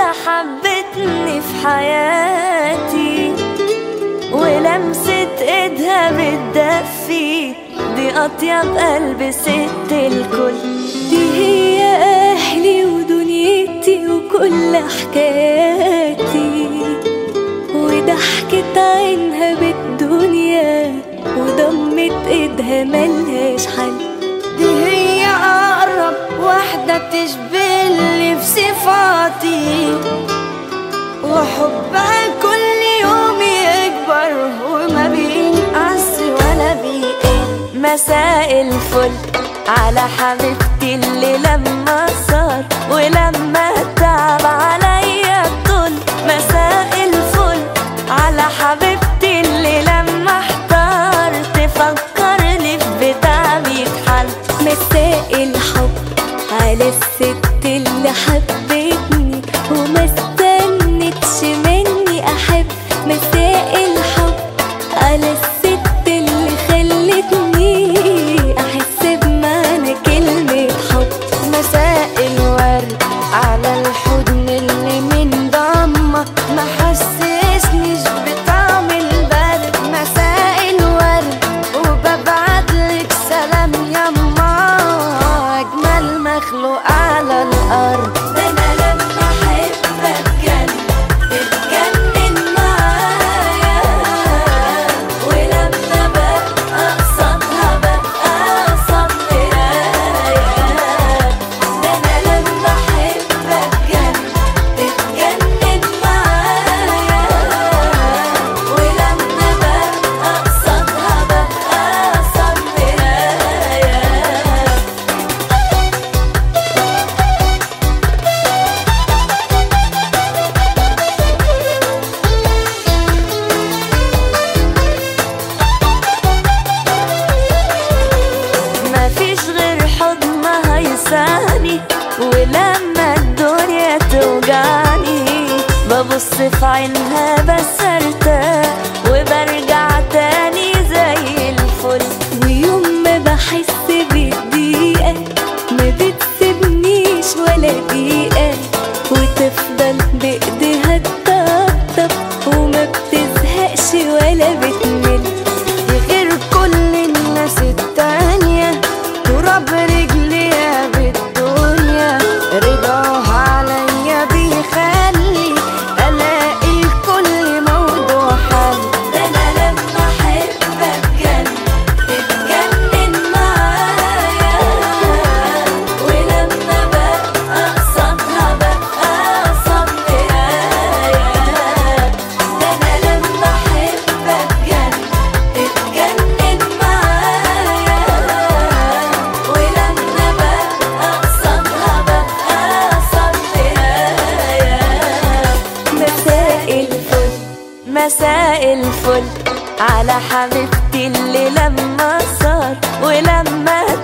حبتني في حياتي، ولمسة ايدها بتدفي، دي اطيب قلب ست الكل. دي هي اهلي ودنيتي وكل حكاياتي، وضحكة عينها بالدنيا وضمت ايدها ملهاش حل. دي هي اقرب واحدة تشبهلي في صفاتي، وحبها كل يوم يكبر وما بينقص ولا بيقل. مساء الفل على حبيبتي اللي لما صار ولما تعب عليا الطول. مساء الفل على حبيبتي اللي لما احتار تفكرني في بتعبي بحل. مساء الحب على الست اللي حبتني وما استنتش مني احب. مساء الحب على الست اللي خلتني احس بمعنى كلمة حب. مساء الورد على الحضن اللي من ضمه ما حسسنيش بطعم البرد. مساء الورد وببعتلك سلام يما، اجمل مخلوق على الارض. انا لما احب اتجنن معايا، ولما ببقى قصادها ببقى قصاد مرايا. انا لما احب اتجنن معايا، ولما ببقى قصادها ببقى قصاد مرايا. مفيش غير حضنها يسعني، ولما الدنيا توجعني ببص في عينها بس ارتاح وبرجع تاني زي الفل. ويوم ما بحس بالضيقة ما بتسيبنيش ولا دقيقة، وتفضل بإيديها تطبطب وما بتزهقش ولا بتمل. غير كل الناس التانية تراب رجليها بالدنيا، رضاها عليا بيخلي الاقي لكل موضوع حل. ده انا لما احب اتجنن معايا، ولما ببقى قصادها ببقى قصاد مرايا. ده انا لما احب اتجنن معايا، ولما ببقى قصادها ببقى قصاد مرايا. مساء الفل مساء الفل على حبيبتي اللي لما صار ولما